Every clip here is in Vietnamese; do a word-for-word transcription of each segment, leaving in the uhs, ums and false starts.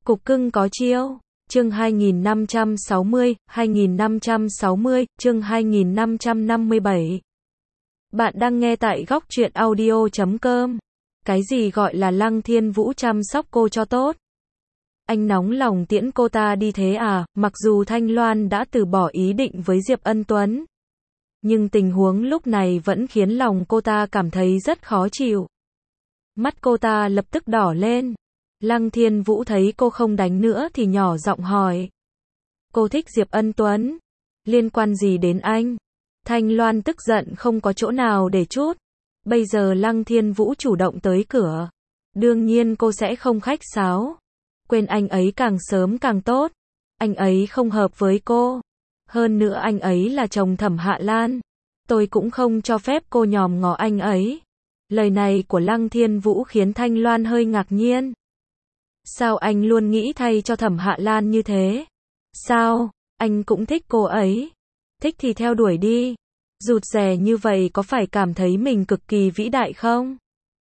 Cục cưng có chiêu. Chương hai nghìn năm trăm sáu mươi, hai nghìn năm trăm sáu mươi, chương hai nghìn năm trăm năm mươi bảy. Bạn đang nghe tại góc truyện audio chấm com. Cái gì gọi là Lăng Thiên Vũ chăm sóc cô cho tốt? Anh nóng lòng tiễn cô ta đi thế à? Mặc dù Thanh Loan đã từ bỏ ý định với Diệp Ân Tuấn, nhưng tình huống lúc này vẫn khiến lòng cô ta cảm thấy rất khó chịu. Mắt cô ta lập tức đỏ lên. Lăng Thiên Vũ thấy cô không đánh nữa thì nhỏ giọng hỏi. Cô thích Diệp Ân Tuấn? Liên quan gì đến anh? Thanh Loan tức giận không có chỗ nào để trút. Bây giờ Lăng Thiên Vũ chủ động tới cửa, đương nhiên cô sẽ không khách sáo. Quên anh ấy càng sớm càng tốt. Anh ấy không hợp với cô. Hơn nữa anh ấy là chồng Thẩm Hạ Lan. Tôi cũng không cho phép cô nhòm ngó anh ấy. Lời này của Lăng Thiên Vũ khiến Thanh Loan hơi ngạc nhiên. Sao anh luôn nghĩ thay cho Thẩm Hạ Lan như thế? Sao? Anh cũng thích cô ấy. Thích thì theo đuổi đi. Rụt rè như vậy có phải cảm thấy mình cực kỳ vĩ đại không?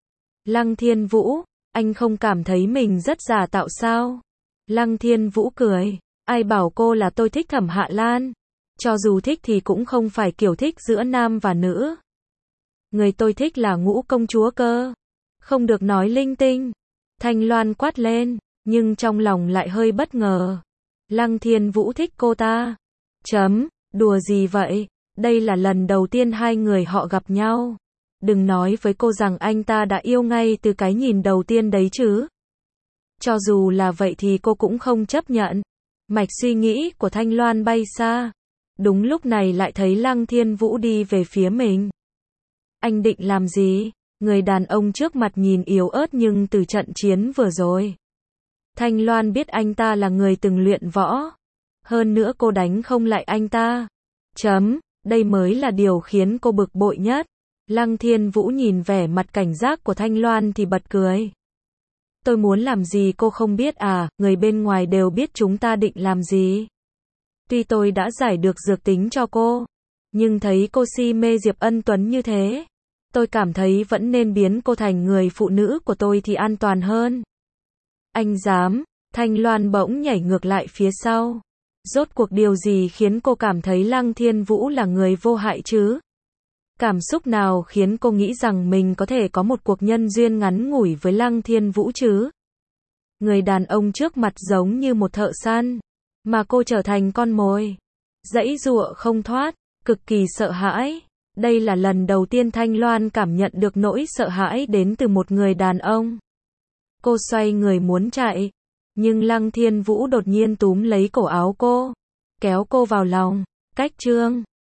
Lăng Thiên Vũ, anh không cảm thấy mình rất giả tạo sao? Lăng Thiên Vũ cười. Ai bảo cô là tôi thích Thẩm Hạ Lan? Cho dù thích thì cũng không phải kiểu thích giữa nam và nữ. Người tôi thích là Ngũ công chúa cơ. Không được nói linh tinh. Thanh Loan quát lên, nhưng trong lòng lại hơi bất ngờ. Lăng Thiên Vũ thích cô ta. Chấm, đùa gì vậy? Đây là lần đầu tiên hai người họ gặp nhau. Đừng nói với cô rằng anh ta đã yêu ngay từ cái nhìn đầu tiên đấy chứ. Cho dù là vậy thì cô cũng không chấp nhận. Mạch suy nghĩ của Thanh Loan bay xa. Đúng lúc này lại thấy Lăng Thiên Vũ đi về phía mình. Anh định làm gì? Người đàn ông trước mặt nhìn yếu ớt nhưng từ trận chiến vừa rồi, Thanh Loan biết anh ta là người từng luyện võ. Hơn nữa cô đánh không lại anh ta. Chấm, đây mới là điều khiến cô bực bội nhất. Lăng Thiên Vũ nhìn vẻ mặt cảnh giác của Thanh Loan thì bật cười. Tôi muốn làm gì cô không biết à, người bên ngoài đều biết chúng ta định làm gì. Tuy tôi đã giải được dược tính cho cô, nhưng thấy cô si mê Diệp Ân Tuấn như thế, tôi cảm thấy vẫn nên biến cô thành người phụ nữ của tôi thì an toàn hơn. Anh dám? Thanh Loan bỗng nhảy ngược lại phía sau. Rốt cuộc điều gì khiến cô cảm thấy Lăng Thiên Vũ là người vô hại chứ? Cảm xúc nào khiến cô nghĩ rằng mình có thể có một cuộc nhân duyên ngắn ngủi với Lăng Thiên Vũ chứ? Người đàn ông trước mặt giống như một thợ săn, mà cô trở thành con mồi. Giãy giụa không thoát, cực kỳ sợ hãi. Đây là lần đầu tiên Thanh Loan cảm nhận được nỗi sợ hãi đến từ một người đàn ông. Cô xoay người muốn chạy, nhưng Lăng Thiên Vũ đột nhiên túm lấy cổ áo cô, kéo cô vào lòng. Cách chương